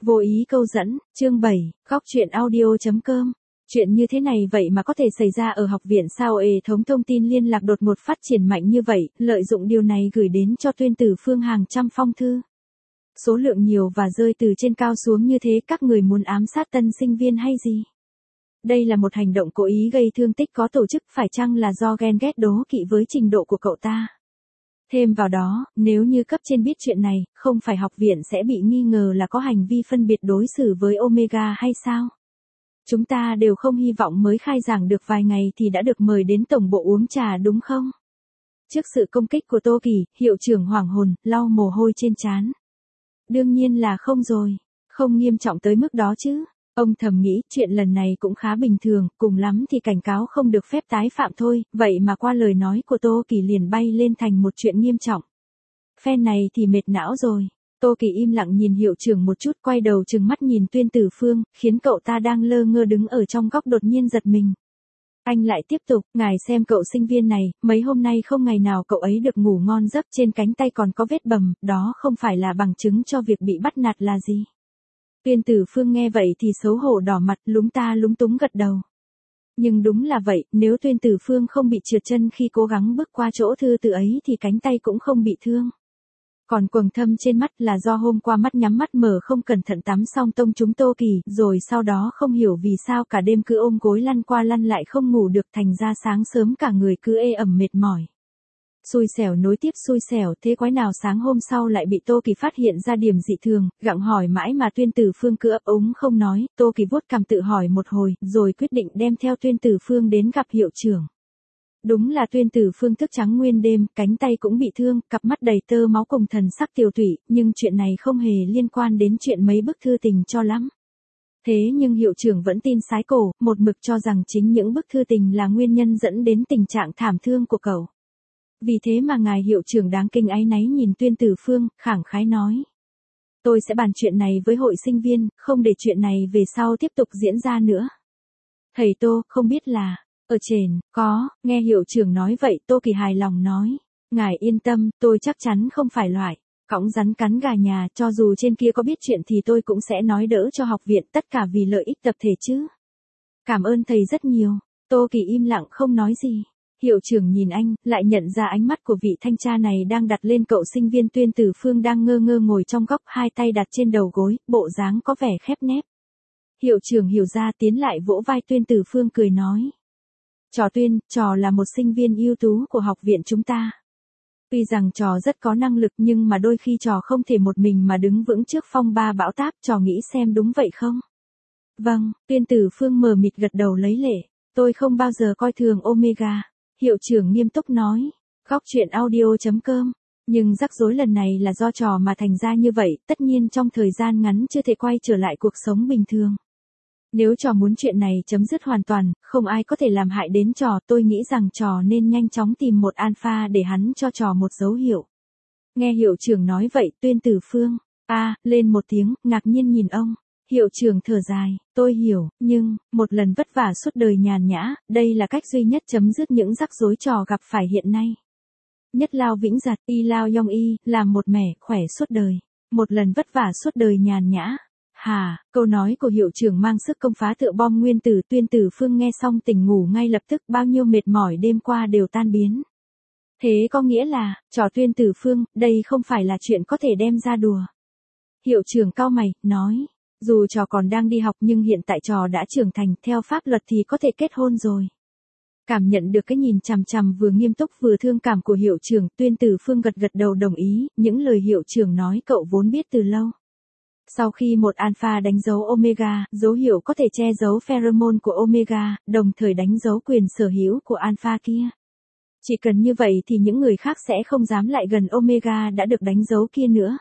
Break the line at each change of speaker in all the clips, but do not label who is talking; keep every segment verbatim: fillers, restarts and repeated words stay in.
Vô ý câu dẫn, chương bảy, góc truyện audio.com. Chuyện như thế này vậy mà có thể xảy ra ở học viện sao? Hệ thống thông tin liên lạc đột ngột phát triển mạnh như vậy, lợi dụng điều này gửi đến cho Tuyên Tử Phương hàng trăm phong thư. Số lượng nhiều và rơi từ trên cao xuống như thế, các người muốn ám sát tân sinh viên hay gì? Đây là một hành động cố ý gây thương tích có tổ chức, phải chăng là do ghen ghét đố kỵ với trình độ của cậu ta? Thêm vào đó, nếu như cấp trên biết chuyện này, không phải học viện sẽ bị nghi ngờ là có hành vi phân biệt đối xử với Omega hay sao? Chúng ta đều không hy vọng mới khai giảng được vài ngày thì đã được mời đến tổng bộ uống trà đúng không? Trước sự công kích của Tô Kỳ, hiệu trưởng hoảng hồn, lau mồ hôi trên trán. Đương nhiên là không rồi, không nghiêm trọng tới mức đó chứ. Ông thầm nghĩ, chuyện lần này cũng khá bình thường, cùng lắm thì cảnh cáo không được phép tái phạm thôi, vậy mà qua lời nói của Tô Kỳ liền bay lên thành một chuyện nghiêm trọng. Phen này thì mệt não rồi. Tô Kỳ im lặng nhìn hiệu trưởng một chút, quay đầu trừng mắt nhìn Tuyên Tử Phương, khiến cậu ta đang lơ ngơ đứng ở trong góc đột nhiên giật mình. Anh lại tiếp tục, ngài xem cậu sinh viên này, mấy hôm nay không ngày nào cậu ấy được ngủ ngon giấc, trên cánh tay còn có vết bầm, đó không phải là bằng chứng cho việc bị bắt nạt là gì? Tuyên Tử Phương nghe vậy thì xấu hổ đỏ mặt, lúng ta lúng túng gật đầu. Nhưng đúng là vậy, nếu Tuyên Tử Phương không bị trượt chân khi cố gắng bước qua chỗ thư từ ấy thì cánh tay cũng không bị thương. Còn quầng thâm trên mắt là do hôm qua mắt nhắm mắt mở không cẩn thận tắm xong tông trúng Tô Kỳ, rồi sau đó không hiểu vì sao cả đêm cứ ôm gối lăn qua lăn lại không ngủ được, thành ra sáng sớm cả người cứ ê ẩm mệt mỏi. Xui xẻo nối tiếp xui xẻo, thế quái nào sáng hôm sau lại bị Tô Kỳ phát hiện ra điểm dị thường, gặng hỏi mãi mà Tuyên Tử Phương cứ ấp úng không nói. Tô Kỳ vuốt cằm tự hỏi một hồi, rồi quyết định đem theo Tuyên Tử Phương đến gặp hiệu trưởng. Đúng là Tuyên Tử Phương thức trắng nguyên đêm, cánh tay cũng bị thương, cặp mắt đầy tơ máu cùng thần sắc tiều tụy, nhưng chuyện này không hề liên quan đến chuyện mấy bức thư tình cho lắm. Thế nhưng hiệu trưởng vẫn tin sái cổ, một mực cho rằng chính những bức thư tình là nguyên nhân dẫn đến tình trạng thảm thương của cậu. Vì thế mà ngài hiệu trưởng đáng kinh áy náy nhìn Tuyên Tử Phương, khẳng khái nói. Tôi sẽ bàn chuyện này với hội sinh viên, không để chuyện này về sau tiếp tục diễn ra nữa. Thầy Tô, không biết là, ở trên, có, nghe hiệu trưởng nói vậy Tô Kỳ hài lòng nói. Ngài yên tâm, tôi chắc chắn không phải loại cõng rắn cắn gà nhà, cho dù trên kia có biết chuyện thì tôi cũng sẽ nói đỡ cho học viện, tất cả vì lợi ích tập thể chứ. Cảm ơn thầy rất nhiều. Tô Kỳ im lặng không nói gì. Hiệu trưởng nhìn anh, lại nhận ra ánh mắt của vị thanh tra này đang đặt lên cậu sinh viên Tuyên Tử Phương đang ngơ ngơ ngồi trong góc, hai tay đặt trên đầu gối, bộ dáng có vẻ khép nép. Hiệu trưởng hiểu ra tiến lại vỗ vai Tuyên Tử Phương cười nói. Trò Tuyên, trò là một sinh viên ưu tú của học viện chúng ta. Tuy rằng trò rất có năng lực nhưng mà đôi khi trò không thể một mình mà đứng vững trước phong ba bão táp, trò nghĩ xem đúng vậy không? Vâng, Tuyên Tử Phương mờ mịt gật đầu lấy lệ. Tôi không bao giờ coi thường Omega. Hiệu trưởng nghiêm túc nói. Góc truyện audio.com. Nhưng rắc rối lần này là do trò mà thành ra như vậy, tất nhiên trong thời gian ngắn chưa thể quay trở lại cuộc sống bình thường. Nếu trò muốn chuyện này chấm dứt hoàn toàn, không ai có thể làm hại đến trò, tôi nghĩ rằng trò nên nhanh chóng tìm một alpha để hắn cho trò một dấu hiệu. Nghe hiệu trưởng nói vậy, Tuyên Tử Phương, a à, lên một tiếng, ngạc nhiên nhìn ông. Hiệu trưởng thở dài, tôi hiểu, nhưng, một lần vất vả suốt đời nhàn nhã, đây là cách duy nhất chấm dứt những rắc rối trò gặp phải hiện nay. Nhất lao vĩnh giật, y lao yong y, làm một mẻ, khỏe suốt đời. Một lần vất vả suốt đời nhàn nhã. Hà, câu nói của hiệu trưởng mang sức công phá tựa bom nguyên tử. Tuyên Tử Phương nghe xong tỉnh ngủ ngay lập tức, bao nhiêu mệt mỏi đêm qua đều tan biến. Thế có nghĩa là, trò Tuyên Tử Phương, đây không phải là chuyện có thể đem ra đùa. Hiệu trưởng cau mày, nói. Dù trò còn đang đi học nhưng hiện tại trò đã trưởng thành, theo pháp luật thì có thể kết hôn rồi. Cảm nhận được cái nhìn chằm chằm vừa nghiêm túc vừa thương cảm của hiệu trưởng, Tuyên Tử Phương gật gật đầu đồng ý, những lời hiệu trưởng nói cậu vốn biết từ lâu. Sau khi một alpha đánh dấu Omega, dấu hiệu có thể che giấu pheromone của Omega, đồng thời đánh dấu quyền sở hữu của alpha kia. Chỉ cần như vậy thì những người khác sẽ không dám lại gần Omega đã được đánh dấu kia nữa.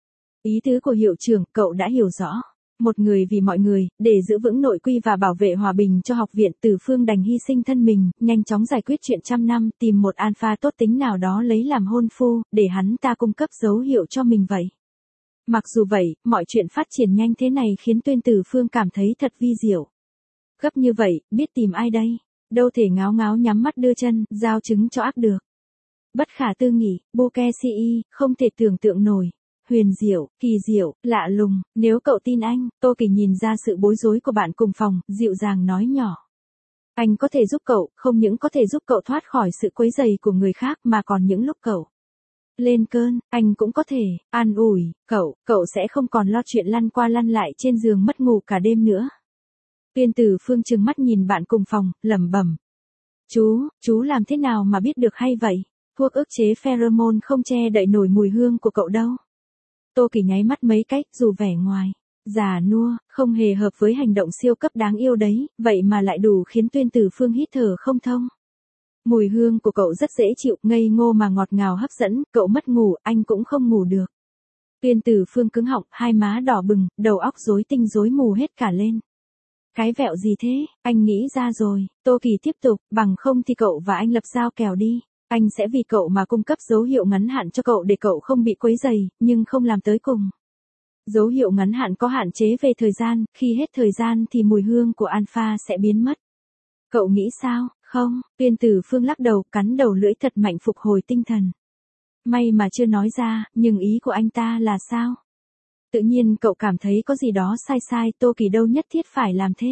Ý tứ của hiệu trưởng, cậu đã hiểu rõ. Một người vì mọi người, để giữ vững nội quy và bảo vệ hòa bình cho học viện, Tử Phương đành hy sinh thân mình, nhanh chóng giải quyết chuyện trăm năm, tìm một alpha tốt tính nào đó lấy làm hôn phu, để hắn ta cung cấp dấu hiệu cho mình vậy. Mặc dù vậy, mọi chuyện phát triển nhanh thế này khiến Tuyên Tử Phương cảm thấy thật vi diệu. Gấp như vậy, biết tìm ai đây? Đâu thể ngáo ngáo nhắm mắt đưa chân, giao chứng cho ác được. Bất khả tư nghị, Bokesi, không thể tưởng tượng nổi. huyền diệu, kỳ diệu, lạ lùng, nếu cậu tin anh, Tô Kỳ nhìn ra sự bối rối của bạn cùng phòng, dịu dàng nói nhỏ. Anh có thể giúp cậu, không những có thể giúp cậu thoát khỏi sự quấy rầy của người khác mà còn những lúc cậu lên cơn, anh cũng có thể an ủi cậu, cậu sẽ không còn lo chuyện lăn qua lăn lại trên giường mất ngủ cả đêm nữa. Tuyên Tử Phương trừng mắt nhìn bạn cùng phòng, lẩm bẩm. Chú, chú làm thế nào mà biết được hay vậy? Thuốc ức chế pheromone không che đậy nổi mùi hương của cậu đâu. Tô Kỳ nháy mắt mấy cách, dù vẻ ngoài già nua, không hề hợp với hành động siêu cấp đáng yêu đấy, vậy mà lại đủ khiến Tuyên Tử Phương hít thở không thông. Mùi hương của cậu rất dễ chịu, ngây ngô mà ngọt ngào hấp dẫn, cậu mất ngủ, anh cũng không ngủ được. Tuyên Tử Phương cứng họng, hai má đỏ bừng, đầu óc rối tinh rối mù hết cả lên. Cái vẹo gì thế, anh nghĩ ra rồi, Tô Kỳ tiếp tục, bằng không thì cậu và anh lập giao kèo đi. Anh sẽ vì cậu mà cung cấp dấu hiệu ngắn hạn cho cậu để cậu không bị quấy rầy, nhưng không làm tới cùng. Dấu hiệu ngắn hạn có hạn chế về thời gian, khi hết thời gian thì mùi hương của alpha sẽ biến mất. Cậu nghĩ sao? Không, Tuyên Tử Phương lắc đầu, cắn đầu lưỡi thật mạnh phục hồi tinh thần. May mà chưa nói ra, nhưng ý của anh ta là sao? Tự nhiên cậu cảm thấy có gì đó sai sai, Tô Kỳ đâu nhất thiết phải làm thế.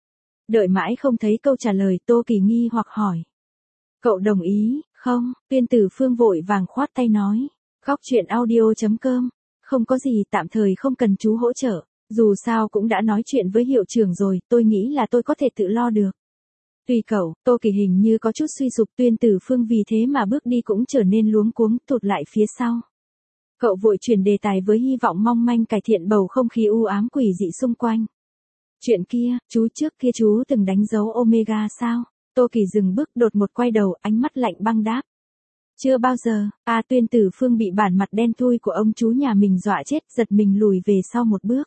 Đợi mãi không thấy câu trả lời, Tô Kỳ nghi hoặc hỏi. Cậu đồng ý, không? Tuyên Tử Phương vội vàng khoát tay nói. Góc truyện audio chấm com. Không có gì, tạm thời không cần chú hỗ trợ. Dù sao cũng đã nói chuyện với hiệu trưởng rồi, tôi nghĩ là tôi có thể tự lo được. Tùy cậu, Tô Kỳ hình như có chút suy sụp, Tuyên Tử Phương vì thế mà bước đi cũng trở nên luống cuống, tụt lại phía sau. Cậu vội chuyển đề tài với hy vọng mong manh cải thiện bầu không khí u ám quỷ dị xung quanh. Chuyện kia, chú trước kia chú từng đánh dấu Omega sao? Tô Kỳ dừng bước đột một quay đầu, ánh mắt lạnh băng đáp. Chưa bao giờ, à Tuyên Tử Phương bị bản mặt đen thui của ông chú nhà mình dọa chết, giật mình lùi về sau một bước.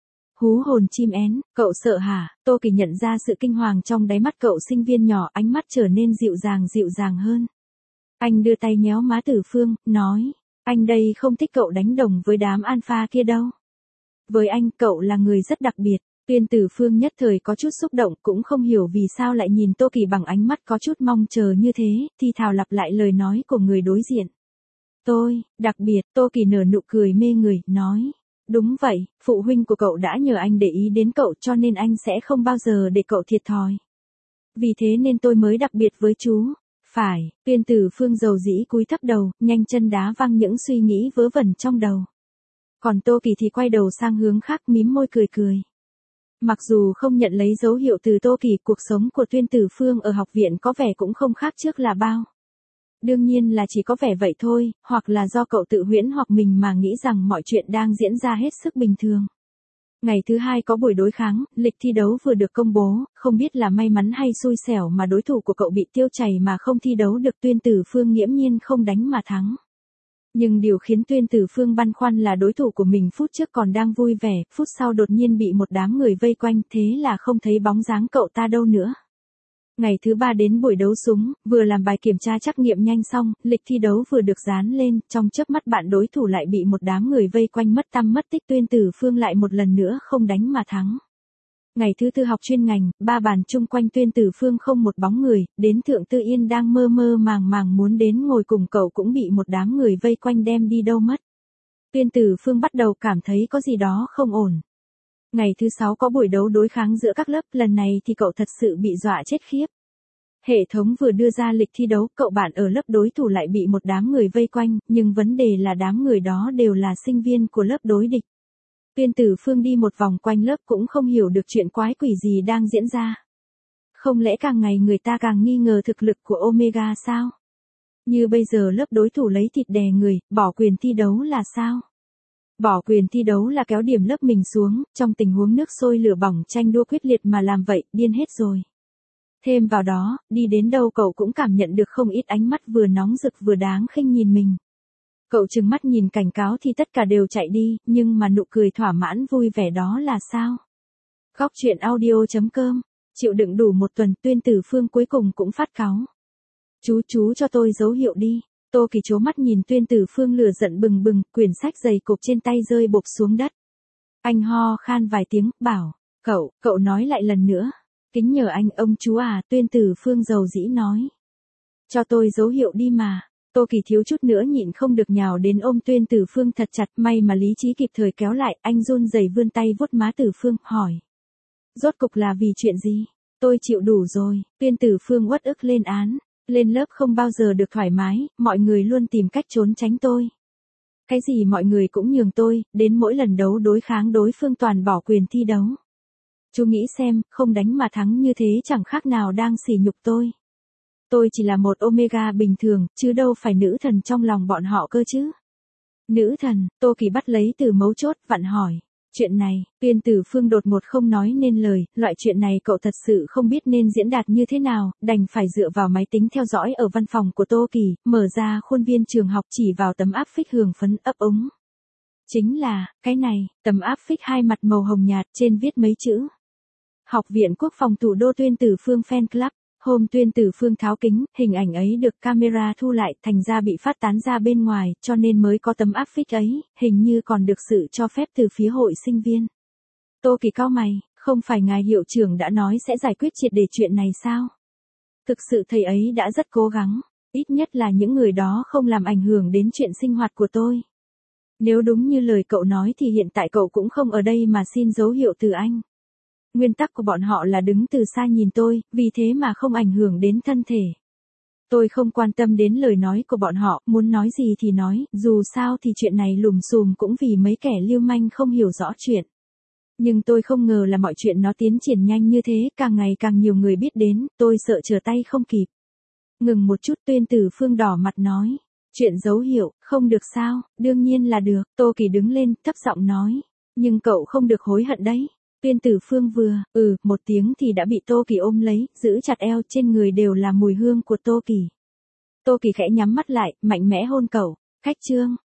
Hú hồn chim én, cậu sợ hả? Tô Kỳ nhận ra sự kinh hoàng trong đáy mắt cậu sinh viên nhỏ, ánh mắt trở nên dịu dàng dịu dàng hơn. Anh đưa tay nhéo má Tử Phương, nói, anh đây không thích cậu đánh đồng với đám alpha kia đâu. Với anh, cậu là người rất đặc biệt. Tuyên Tử Phương nhất thời có chút xúc động, cũng không hiểu vì sao lại nhìn Tô Kỳ bằng ánh mắt có chút mong chờ như thế, thì thào lặp lại lời nói của người đối diện. Tôi, đặc biệt, Tô Kỳ nở nụ cười mê người, nói. Đúng vậy, phụ huynh của cậu đã nhờ anh để ý đến cậu cho nên anh sẽ không bao giờ để cậu thiệt thòi. Vì thế nên tôi mới đặc biệt với chú. Phải, Tuyên Tử Phương dầu dĩ cúi thấp đầu, nhanh chân đá văng những suy nghĩ vớ vẩn trong đầu. Còn Tô Kỳ thì quay đầu sang hướng khác, mím môi cười cười. Mặc dù không nhận lấy dấu hiệu từ Tô Kỳ, cuộc sống của Tuyên Tử Phương ở học viện có vẻ cũng không khác trước là bao. Đương nhiên là chỉ có vẻ vậy thôi, hoặc là do cậu tự huyễn hoặc mình mà nghĩ rằng mọi chuyện đang diễn ra hết sức bình thường. Ngày thứ hai có buổi đối kháng, lịch thi đấu vừa được công bố, không biết là may mắn hay xui xẻo mà đối thủ của cậu bị tiêu chảy mà không thi đấu được, Tuyên Tử Phương nghiễm nhiên không đánh mà thắng. Nhưng điều khiến Tuyên Tử Phương băn khoăn là đối thủ của mình phút trước còn đang vui vẻ, phút sau đột nhiên bị một đám người vây quanh, thế là không thấy bóng dáng cậu ta đâu nữa. Ngày thứ ba đến buổi đấu súng, vừa làm bài kiểm tra trắc nghiệm nhanh xong, lịch thi đấu vừa được dán lên, trong chớp mắt bạn đối thủ lại bị một đám người vây quanh mất tăm mất tích, Tuyên Tử Phương lại một lần nữa không đánh mà thắng. Ngày thứ tư học chuyên ngành, ba bàn chung quanh Tuyên Tử Phương không một bóng người, đến Thượng Tư Yên đang mơ mơ màng màng muốn đến ngồi cùng cậu cũng bị một đám người vây quanh đem đi đâu mất. Tuyên Tử Phương bắt đầu cảm thấy có gì đó không ổn. Ngày thứ sáu có buổi đấu đối kháng giữa các lớp, lần này thì cậu thật sự bị dọa chết khiếp. Hệ thống vừa đưa ra lịch thi đấu, cậu bạn ở lớp đối thủ lại bị một đám người vây quanh, nhưng vấn đề là đám người đó đều là sinh viên của lớp đối địch. Tuyên Tử Phương đi một vòng quanh lớp cũng không hiểu được chuyện quái quỷ gì đang diễn ra. Không lẽ càng ngày người ta càng nghi ngờ thực lực của Omega sao? Như bây giờ lớp đối thủ lấy thịt đè người, bỏ quyền thi đấu là sao? Bỏ quyền thi đấu là kéo điểm lớp mình xuống, trong tình huống nước sôi lửa bỏng tranh đua quyết liệt mà làm vậy, điên hết rồi. Thêm vào đó, đi đến đâu cậu cũng cảm nhận được không ít ánh mắt vừa nóng rực vừa đáng khinh nhìn mình. Cậu trừng mắt nhìn cảnh cáo thì tất cả đều chạy đi, nhưng mà nụ cười thỏa mãn vui vẻ đó là sao? Góc truyện audio chấm com, chịu đựng đủ một tuần, Tuyên Tử Phương cuối cùng cũng phát cáu. Chú chú cho tôi dấu hiệu đi. Tô Kỳ trố mắt nhìn Tuyên Tử Phương lửa giận bừng bừng, quyển sách dày cộp trên tay rơi bộp xuống đất. Anh ho khan vài tiếng, bảo, cậu, cậu nói lại lần nữa. Kính nhờ anh ông chú à, Tuyên Tử Phương dầu dĩ nói. Cho tôi dấu hiệu đi mà. Tô Kỳ thiếu chút nữa nhịn không được nhào đến ôm Tuyên Tử Phương thật chặt, may mà lý trí kịp thời kéo lại, anh run rẩy vươn tay vuốt má Tử Phương, hỏi. Rốt cục là vì chuyện gì? Tôi chịu đủ rồi, Tuyên Tử Phương uất ức lên án. Lên lớp không bao giờ được thoải mái, mọi người luôn tìm cách trốn tránh tôi. Cái gì mọi người cũng nhường tôi, đến mỗi lần đấu đối kháng đối phương toàn bỏ quyền thi đấu. Chú nghĩ xem, không đánh mà thắng như thế chẳng khác nào đang sỉ nhục tôi. Tôi chỉ là một Omega bình thường, chứ đâu phải nữ thần trong lòng bọn họ cơ chứ. Nữ thần, Tô Kỳ bắt lấy từ mấu chốt, vặn hỏi. Chuyện này, Tuyên Tử Phương đột ngột không nói nên lời, loại chuyện này cậu thật sự không biết nên diễn đạt như thế nào, đành phải dựa vào máy tính theo dõi ở văn phòng của Tô Kỳ, mở ra khuôn viên trường học chỉ vào tấm áp phích hưởng phấn ấp úng. Chính là, cái này, tấm áp phích hai mặt màu hồng nhạt trên viết mấy chữ. Học viện Quốc phòng thủ đô Tuyên Tử Phương Fan Club. Hôm Tuyên Tử Phương tháo kính, hình ảnh ấy được camera thu lại, thành ra bị phát tán ra bên ngoài, cho nên mới có tấm áp phích ấy, hình như còn được sự cho phép từ phía hội sinh viên. Tô Kỳ cau mày, không phải ngài hiệu trưởng đã nói sẽ giải quyết triệt để chuyện này sao? Thực sự thầy ấy đã rất cố gắng, ít nhất là những người đó không làm ảnh hưởng đến chuyện sinh hoạt của tôi. Nếu đúng như lời cậu nói thì hiện tại cậu cũng không ở đây mà xin dấu hiệu từ anh. Nguyên tắc của bọn họ là đứng từ xa nhìn tôi, vì thế mà không ảnh hưởng đến thân thể. Tôi không quan tâm đến lời nói của bọn họ, muốn nói gì thì nói, dù sao thì chuyện này lùm xùm cũng vì mấy kẻ lưu manh không hiểu rõ chuyện. Nhưng tôi không ngờ là mọi chuyện nó tiến triển nhanh như thế, càng ngày càng nhiều người biết đến, tôi sợ trở tay không kịp. Ngừng một chút, Tuyên Tử Phương đỏ mặt nói. Chuyện dấu hiệu, không được sao, đương nhiên là được, Tô Kỳ đứng lên, thấp giọng nói. Nhưng cậu không được hối hận đấy. Tuyên Tử Phương vừa, ừ, một tiếng thì đã bị Tô Kỳ ôm lấy, giữ chặt eo, trên người đều là mùi hương của Tô Kỳ. Tô Kỳ khẽ nhắm mắt lại, mạnh mẽ hôn cậu. Cách chương.